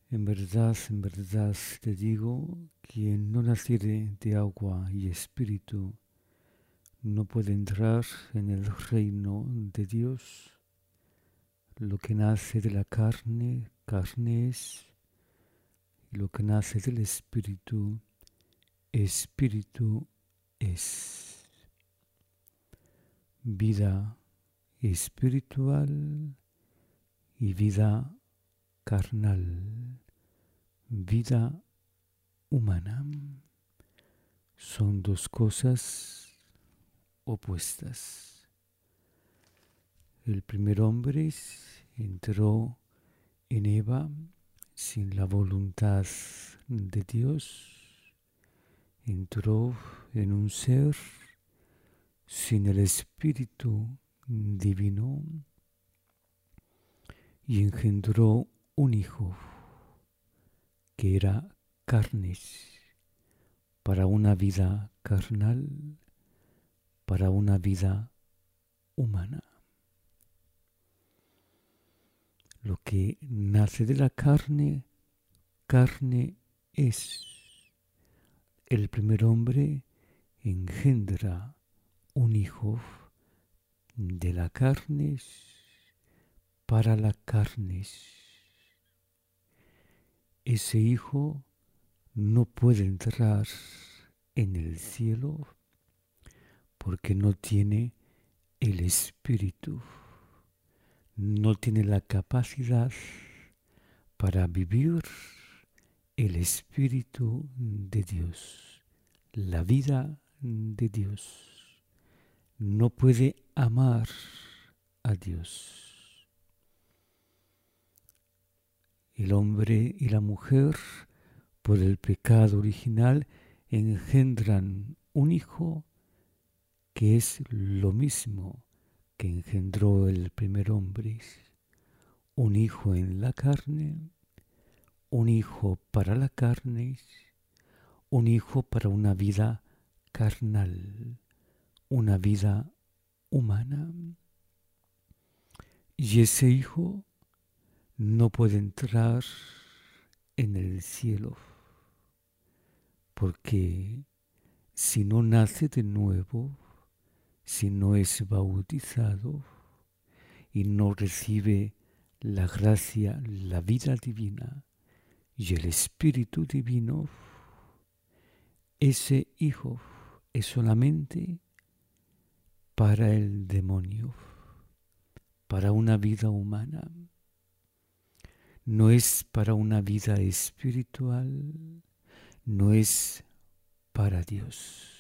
En verdad te digo, quien no naciere de agua y espíritu no puede entrar en el reino de Dios. Lo que nace de la carne, carne es, y lo que nace del espíritu, espíritu es. Vida espiritual y vida carnal, vida humana, son dos cosas opuestas. El primer hombre entró en Eva sin la voluntad de Dios, entró en un ser sin el Espíritu Divino y engendró un hijo que era carnes para una vida carnal, para una vida humana. Lo que nace de la carne, carne es. El primer hombre engendra un hijo de la carne para la carne. Ese hijo no puede entrar en el cielo porque no tiene el espíritu, no tiene la capacidad para vivir el espíritu de Dios, la vida de Dios. No puede amar a Dios. El hombre y la mujer, por el pecado original, engendran un hijo que es lo mismo que engendró el primer hombre. Un hijo en la carne, un hijo para la carne, un hijo para una vida carnal, una vida humana. Y ese hijo no puede entrar en el cielo, porque si no nace de nuevo, si no es bautizado y no recibe la gracia, la vida divina y el Espíritu Divino, ese hijo es solamente para el demonio, para una vida humana. No es para una vida espiritual, no es para Dios.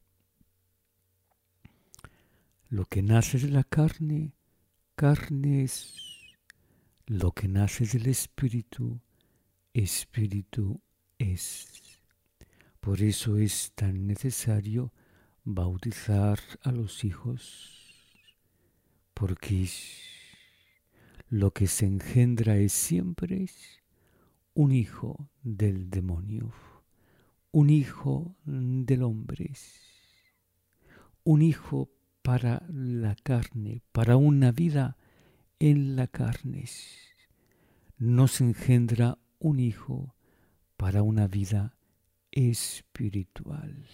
Lo que nace de la carne, carne es. Lo que nace del espíritu, espíritu es. Por eso es tan necesario bautizar a los hijos, porque lo que se engendra es siempre un hijo del demonio, un hijo del hombre, un hijo para la carne, para una vida en la carne. No se engendra un hijo para una vida espiritual.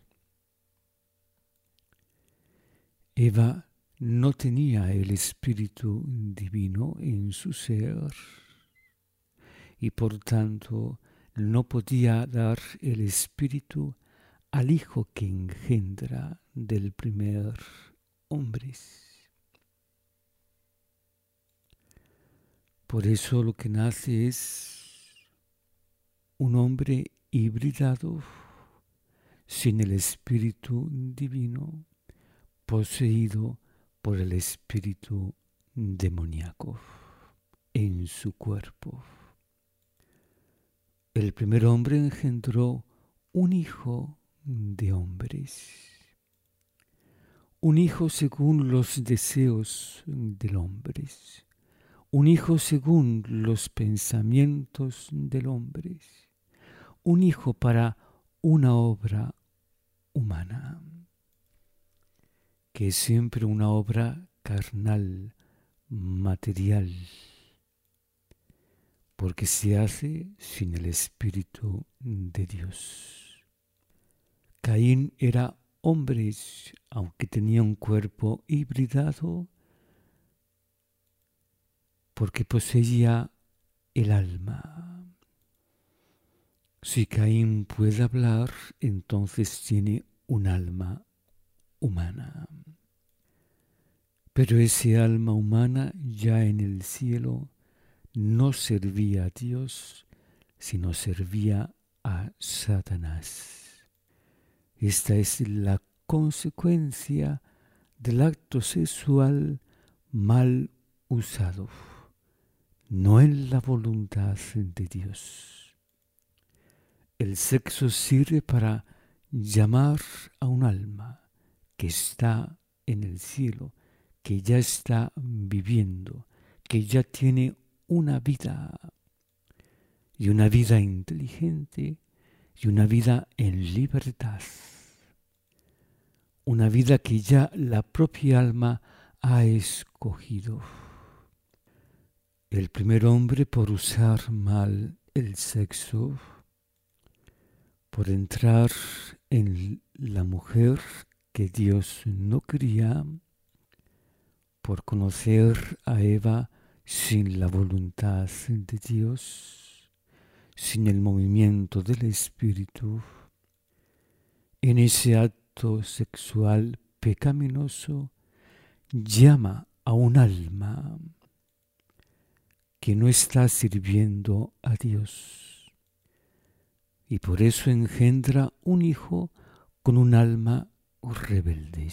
Eva no tenía el Espíritu Divino en su ser y por tanto no podía dar el Espíritu al hijo que engendra del primer hombre. Por eso lo que nace es un hombre hibridado, sin el Espíritu Divino, poseído por el espíritu demoníaco en su cuerpo. El primer hombre engendró un hijo de hombres, un hijo según los deseos del hombre, un hijo según los pensamientos del hombre, un hijo para una obra humana, que es siempre una obra carnal, material. porque se hace sin el Espíritu de Dios. Caín era hombre, aunque tenía un cuerpo hibridado, porque poseía el alma. Si Caín puede hablar, entonces tiene un alma humana. Pero ese alma humana ya en el cielo no servía a Dios, sino servía a Satanás. Esta es la consecuencia del acto sexual mal usado, no en la voluntad de Dios. El sexo sirve para llamar a un alma que está en el cielo, que ya está viviendo, que ya tiene una vida, y una vida inteligente, y una vida en libertad. Una vida que ya la propia alma ha escogido. El primer hombre, por usar mal el sexo, por entrar en la mujer que Dios no quería, por conocer a Eva sin la voluntad de Dios, sin el movimiento del Espíritu, en ese acto sexual pecaminoso, llama a un alma que no está sirviendo a Dios, y por eso engendra un hijo con un alma rebelde.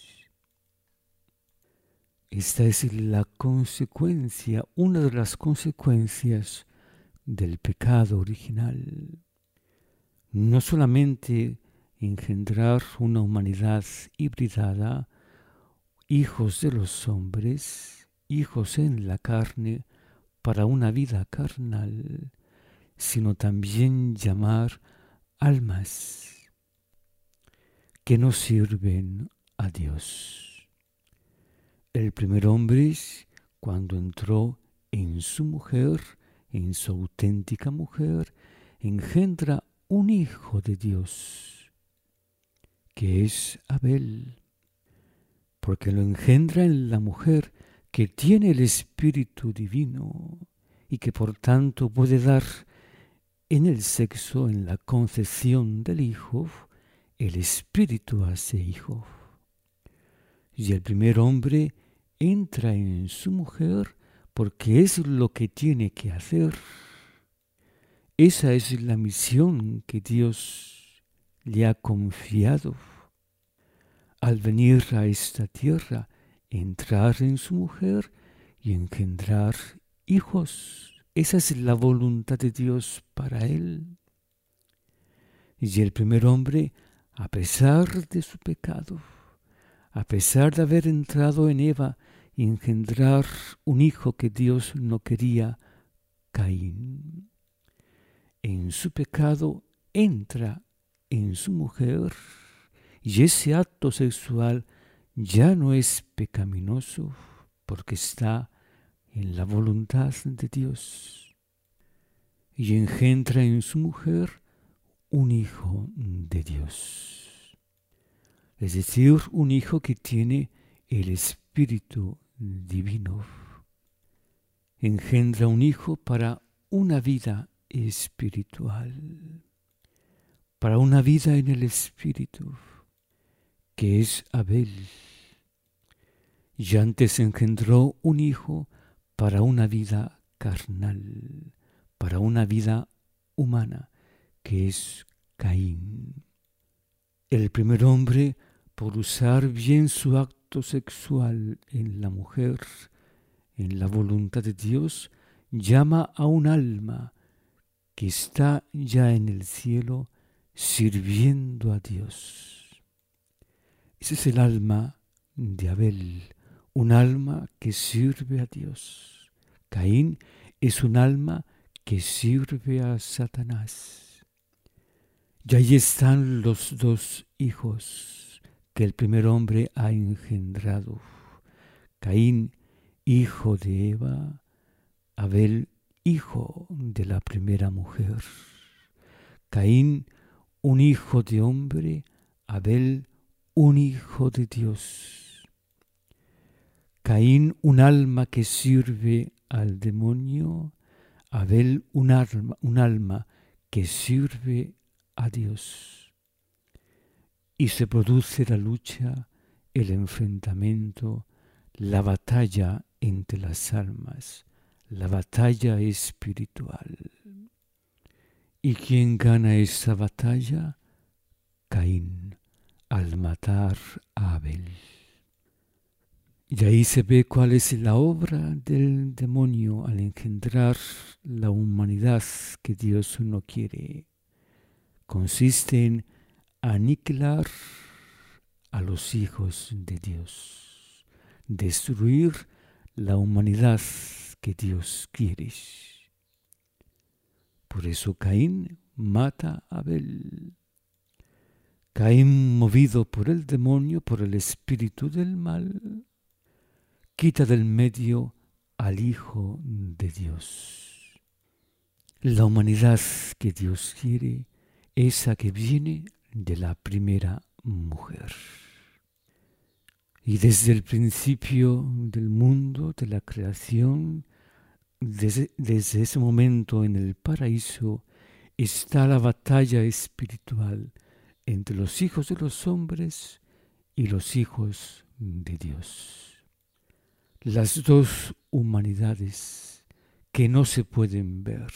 Esta es la consecuencia, una de las consecuencias del pecado original. No solamente engendrar una humanidad hibridada, hijos de los hombres, hijos en la carne, para una vida carnal, sino también llamar almas que no sirven a Dios. El primer hombre, cuando entró en su mujer, en su auténtica mujer, engendra un hijo de Dios, que es Abel, porque lo engendra en la mujer que tiene el Espíritu Divino y que por tanto puede dar en el sexo, en la concepción del hijo, el Espíritu hace hijo. Y el primer hombre entra en su mujer porque es lo que tiene que hacer. Esa es la misión que Dios le ha confiado. Al venir a esta tierra, entrar en su mujer y engendrar hijos. Esa es la voluntad de Dios para él. Y el primer hombre, a pesar de su pecado, a pesar de haber entrado en Eva y engendrar un hijo que Dios no quería, Caín, en su pecado entra en su mujer y ese acto sexual ya no es pecaminoso porque está en la voluntad de Dios y engendra en su mujer un hijo de Dios. Es decir, un hijo que tiene el Espíritu Divino. Engendra un hijo para una vida espiritual, para una vida en el Espíritu, que es Abel. Y antes engendró un hijo para una vida carnal, para una vida humana, que es Caín. El primer hombre, por usar bien su acto sexual en la mujer, en la voluntad de Dios, llama a un alma que está ya en el cielo sirviendo a Dios. Ese es el alma de Abel, un alma que sirve a Dios. Caín es un alma que sirve a Satanás. Y ahí están los dos hijos que el primer hombre ha engendrado. Caín, hijo de Eva, Abel, hijo de la primera mujer. Caín, un hijo de hombre, Abel, un hijo de Dios. Caín, un alma que sirve al demonio, Abel, un alma que sirve a Dios. Y se produce la lucha, el enfrentamiento, la batalla entre las almas, la batalla espiritual. ¿Y quién gana esa batalla? Caín, al matar a Abel. Y ahí se ve cuál es la obra del demonio al engendrar la humanidad que Dios no quiere. Consiste en aniquilar a los hijos de Dios, destruir la humanidad que Dios quiere. Por eso Caín mata a Abel. Caín, movido por el demonio, por el espíritu del mal, quita del medio al Hijo de Dios. La humanidad que Dios quiere, esa que viene de la primera mujer. Y desde el principio del mundo, de la creación, desde ese momento en el paraíso, está la batalla espiritual entre los hijos de los hombres y los hijos de Dios. Las dos humanidades que no se pueden ver,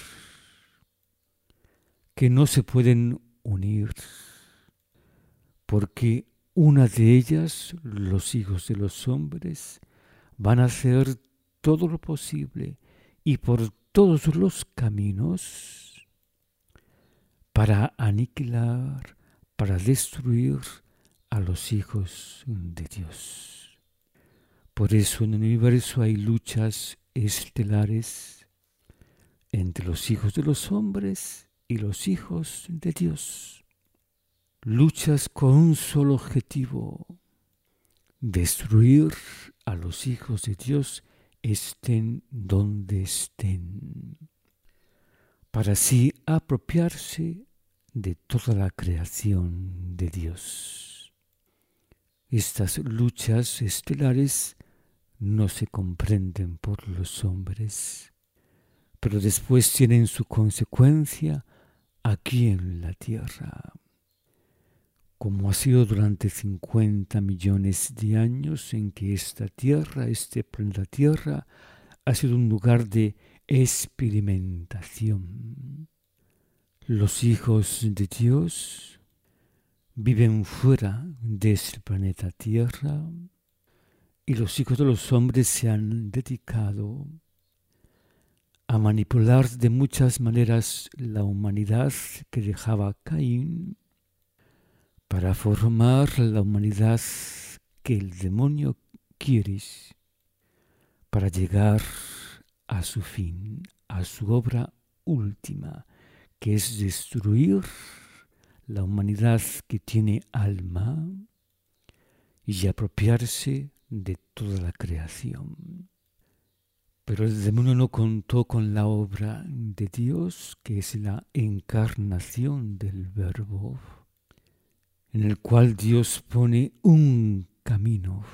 que no se pueden unir, porque una de ellas, los hijos de los hombres, van a hacer todo lo posible y por todos los caminos para aniquilar, para destruir a los hijos de Dios. Por eso en el universo hay luchas estelares entre los hijos de los hombres y los hijos de Dios. Luchas con un solo objetivo: destruir a los hijos de Dios, estén donde estén, para así apropiarse de toda la creación de Dios. Estas luchas estelares no se comprenden por los hombres, pero después tienen su consecuencia aquí en la tierra. Como ha sido durante 50 millones de años en que esta tierra, este planeta Tierra, ha sido un lugar de experimentación. Los hijos de Dios viven fuera de este planeta Tierra y los hijos de los hombres se han dedicado a manipular de muchas maneras la humanidad que dejaba Caín para formar la humanidad que el demonio quiere, para llegar a su fin, a su obra última, que es destruir la humanidad que tiene alma y apropiarse de toda la creación. Pero el demonio no contó con la obra de Dios, que es la encarnación del Verbo, en el cual Dios pone un camino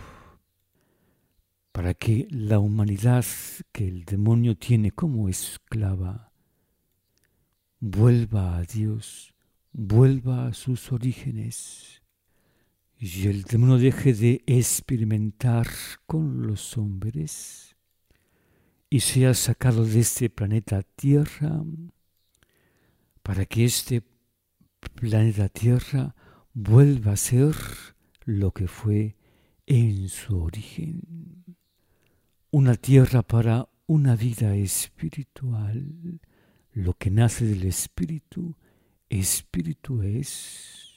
para que la humanidad que el demonio tiene como esclava vuelva a Dios, vuelva a sus orígenes, y el demonio deje de experimentar con los hombres y sea sacado de este planeta Tierra, para que este planeta Tierra vuelva a ser lo que fue en su origen. Una tierra para una vida espiritual. Lo que nace del espíritu, espíritu es,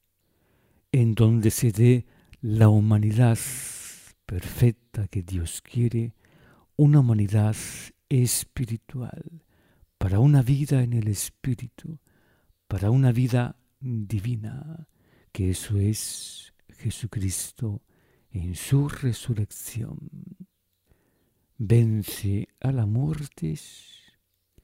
en donde se dé la humanidad perfecta que Dios quiere, una humanidad espiritual, para una vida en el espíritu, para una vida divina, que eso es Jesucristo en su resurrección. Vence a la muerte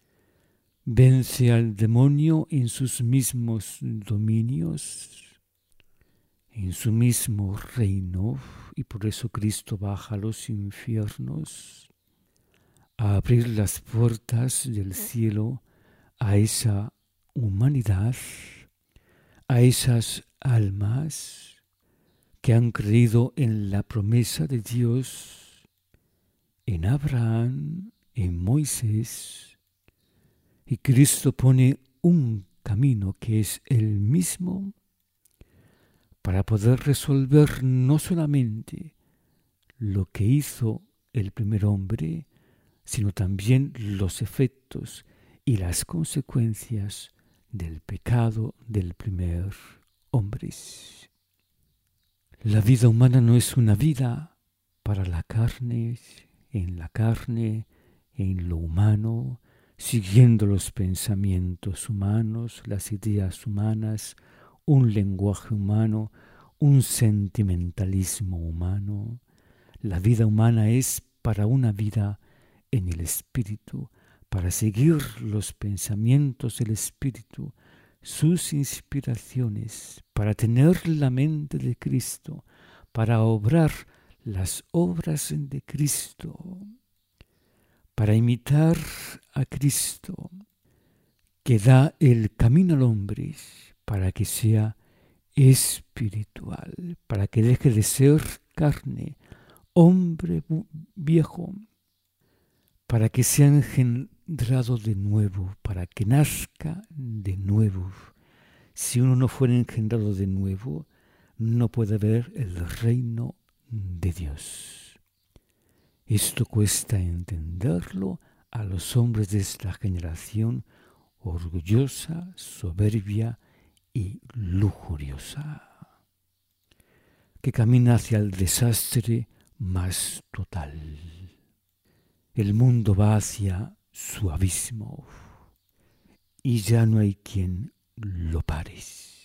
vence al demonio en sus mismos dominios, en su mismo reino, y por eso Cristo baja a los infiernos a abrir las puertas del cielo a esa humanidad, a esas almas que han creído en la promesa de Dios, en Abraham, en Moisés, y Cristo pone un camino que es el mismo para poder resolver no solamente lo que hizo el primer hombre, sino también los efectos y las consecuencias del pecado del primer hombre. La vida humana no es una vida para la carne, en lo humano, siguiendo los pensamientos humanos, las ideas humanas, un lenguaje humano, un sentimentalismo humano. La vida humana es para una vida en el Espíritu, para seguir los pensamientos del Espíritu, sus inspiraciones, para tener la mente de Cristo, para obrar las obras de Cristo, para imitar a Cristo, que da el camino al hombre para que sea espiritual, para que deje de ser carne, hombre viejo, para que sea engendrado de nuevo, para que nazca de nuevo. Si uno no fuera engendrado de nuevo, no puede ver el reino de Dios. Esto cuesta entenderlo a los hombres de esta generación orgullosa, soberbia y lujuriosa, que camina hacia el desastre más total. El mundo va hacia su abismo y ya no hay quien lo pare.